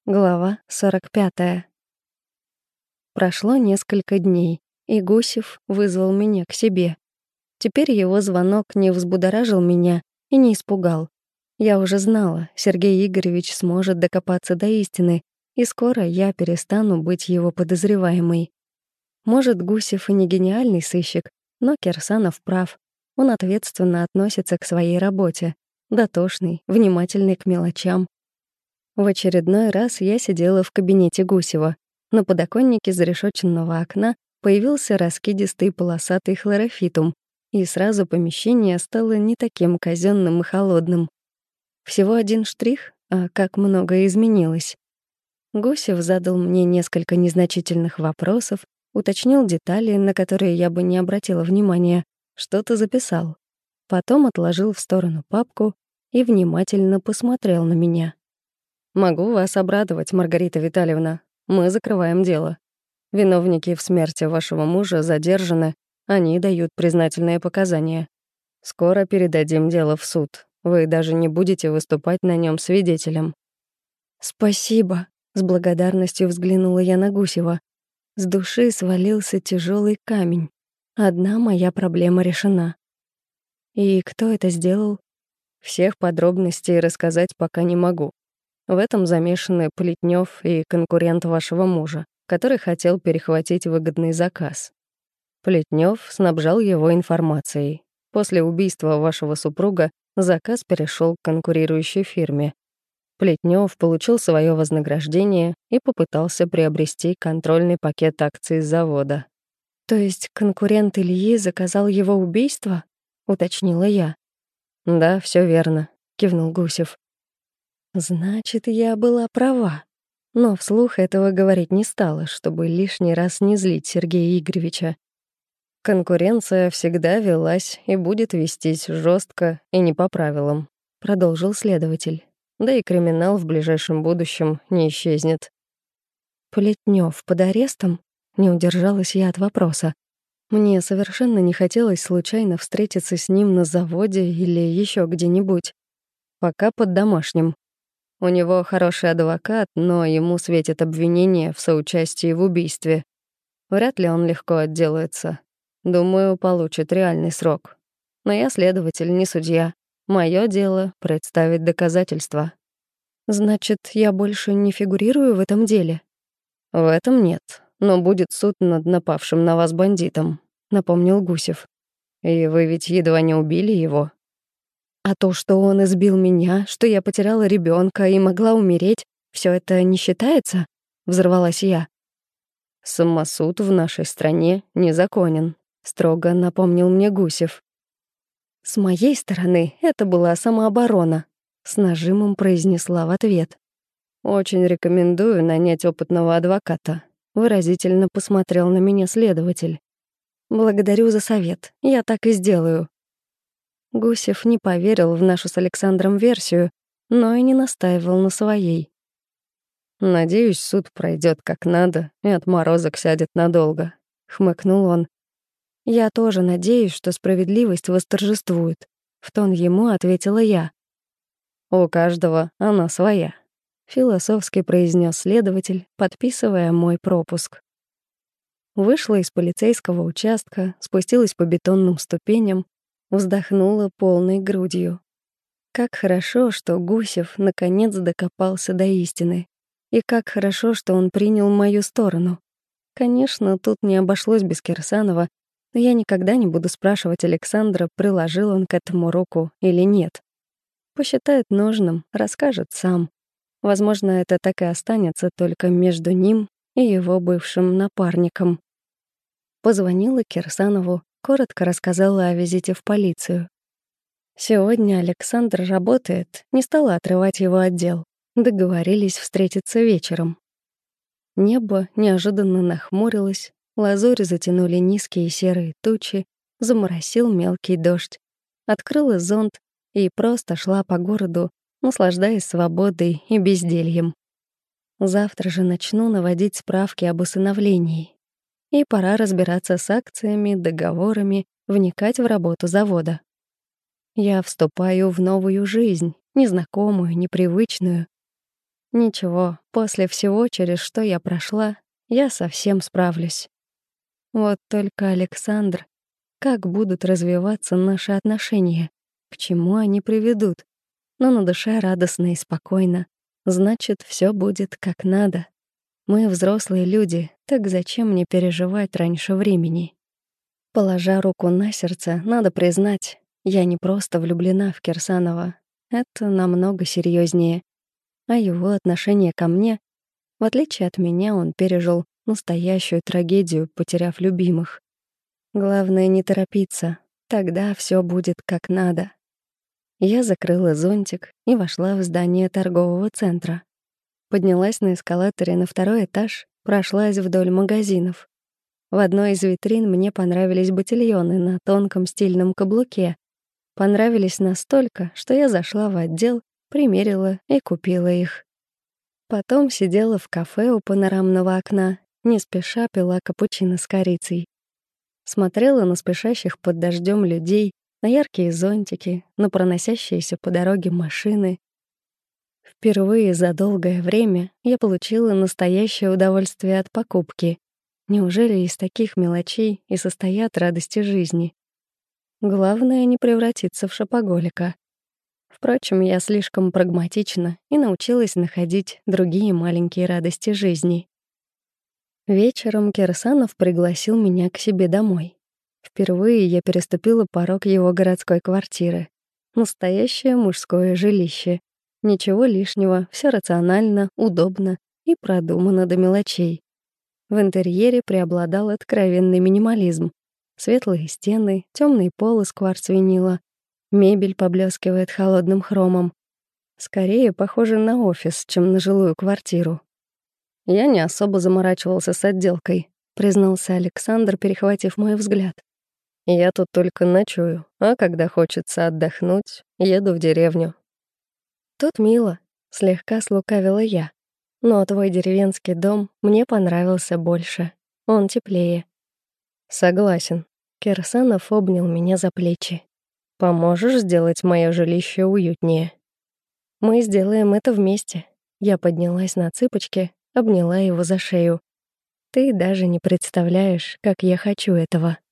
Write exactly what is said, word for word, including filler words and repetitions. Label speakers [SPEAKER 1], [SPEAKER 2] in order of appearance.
[SPEAKER 1] Глава сорок пятая. Прошло несколько дней, и Гусев вызвал меня к себе. Теперь его звонок не взбудоражил меня и не испугал. Я уже знала, Сергей Игоревич сможет докопаться до истины, и скоро я перестану быть его подозреваемой. Может, Гусев и не гениальный сыщик, но Кирсанов прав. Он ответственно относится к своей работе, дотошный, внимательный к мелочам. В очередной раз я сидела в кабинете Гусева. На подоконнике зарешоченного окна появился раскидистый полосатый хлорофитум, и сразу помещение стало не таким казенным и холодным. Всего один штрих, а как многое изменилось. Гусев задал мне несколько незначительных вопросов, уточнил детали, на которые я бы не обратила внимания, что-то записал. Потом отложил в сторону папку и внимательно посмотрел на меня. «Могу вас обрадовать, Маргарита Витальевна. Мы закрываем дело. Виновники в смерти вашего мужа задержаны, они дают признательные показания. Скоро передадим дело в суд. Вы даже не будете выступать на нем свидетелем». «Спасибо», — с благодарностью взглянула я на Гусева. С души свалился тяжелый камень. Одна моя проблема решена. «И кто это сделал?» «Всех подробностей рассказать пока не могу. В этом замешаны Плетнёв и конкурент вашего мужа, который хотел перехватить выгодный заказ. Плетнёв снабжал его информацией. После убийства вашего супруга заказ перешел к конкурирующей фирме. Плетнёв получил свое вознаграждение и попытался приобрести контрольный пакет акций завода. «То есть конкурент Ильи заказал его убийство?» — уточнила я. «Да, все верно», — кивнул Гусев. Значит, я была права. Но вслух этого говорить не стала, чтобы лишний раз не злить Сергея Игоревича. «Конкуренция всегда велась и будет вестись жестко и не по правилам», — продолжил следователь. «Да и криминал в ближайшем будущем не исчезнет». «Плетнёв под арестом?» — не удержалась я от вопроса. Мне совершенно не хотелось случайно встретиться с ним на заводе или еще где-нибудь. Пока под домашним. У него хороший адвокат, но ему светит обвинение в соучастии в убийстве. Вряд ли он легко отделается. Думаю, получит реальный срок. Но я следователь, не судья. Моё дело — представить доказательства. Значит, я больше не фигурирую в этом деле? В этом нет, но будет суд над напавшим на вас бандитом, напомнил Гусев. И вы ведь едва не убили его. А то, что он избил меня, что я потеряла ребенка и могла умереть, все это не считается? Взорвалась я. Самосуд в нашей стране незаконен, строго напомнил мне Гусев. С моей стороны это была самооборона, с нажимом произнесла в ответ. Очень рекомендую нанять опытного адвоката, выразительно посмотрел на меня следователь. Благодарю за совет, я так и сделаю. Гусев не поверил в нашу с Александром версию, но и не настаивал на своей. «Надеюсь, суд пройдет как надо, и отморозок сядет надолго», — хмыкнул он. «Я тоже надеюсь, что справедливость восторжествует», — в тон ему ответила я. «У каждого она своя», — философски произнес следователь, подписывая мой пропуск. Вышла из полицейского участка, спустилась по бетонным ступеням, вздохнула полной грудью. Как хорошо, что Гусев наконец докопался до истины. И как хорошо, что он принял мою сторону. Конечно, тут не обошлось без Кирсанова, но я никогда не буду спрашивать Александра, приложил он к этому руку или нет. Посчитает нужным, расскажет сам. Возможно, это так и останется только между ним и его бывшим напарником. Позвонила Кирсанову, коротко рассказала о визите в полицию. Сегодня Александр работает, не стала отрывать его от дел. Договорились встретиться вечером. Небо неожиданно нахмурилось, лазурь затянули низкие серые тучи, заморосил мелкий дождь. Открыла зонт и просто шла по городу, наслаждаясь свободой и бездельем. Завтра же начну наводить справки об усыновлении. И пора разбираться с акциями, договорами, вникать в работу завода. Я вступаю в новую жизнь, незнакомую, непривычную. Ничего, после всего, через что я прошла, я совсем справлюсь. Вот только Александр, как будут развиваться наши отношения, к чему они приведут? Но на душе радостно и спокойно. Значит, все будет как надо. Мы взрослые люди, так зачем мне переживать раньше времени? Положа руку на сердце, надо признать, я не просто влюблена в Кирсанова. Это намного серьезнее. А его отношение ко мне, в отличие от меня, он пережил настоящую трагедию, потеряв любимых. Главное не торопиться, тогда все будет как надо. Я закрыла зонтик и вошла в здание торгового центра. Поднялась на эскалаторе на второй этаж, прошлась вдоль магазинов. В одной из витрин мне понравились ботильоны на тонком стильном каблуке. Понравились настолько, что я зашла в отдел, примерила и купила их. Потом сидела в кафе у панорамного окна, не спеша пила капучино с корицей. Смотрела на спешащих под дождем людей, на яркие зонтики, на проносящиеся по дороге машины. Впервые за долгое время я получила настоящее удовольствие от покупки. Неужели из таких мелочей и состоят радости жизни? Главное — не превратиться в шопоголика. Впрочем, я слишком прагматична и научилась находить другие маленькие радости жизни. Вечером Кирсанов пригласил меня к себе домой. Впервые я переступила порог его городской квартиры. Настоящее мужское жилище. Ничего лишнего, все рационально, удобно и продумано до мелочей. В интерьере преобладал откровенный минимализм. Светлые стены, темный пол из кварц-винила. Мебель поблескивает холодным хромом. Скорее похоже на офис, чем на жилую квартиру. «Я не особо заморачивался с отделкой», — признался Александр, перехватив мой взгляд. «Я тут только ночую, а когда хочется отдохнуть, еду в деревню». «Тут мило», — слегка слукавила я. «Но твой деревенский дом мне понравился больше. Он теплее». «Согласен». Кирсанов обнял меня за плечи. «Поможешь сделать мое жилище уютнее?» «Мы сделаем это вместе». Я поднялась на цыпочки, обняла его за шею. «Ты даже не представляешь, как я хочу этого».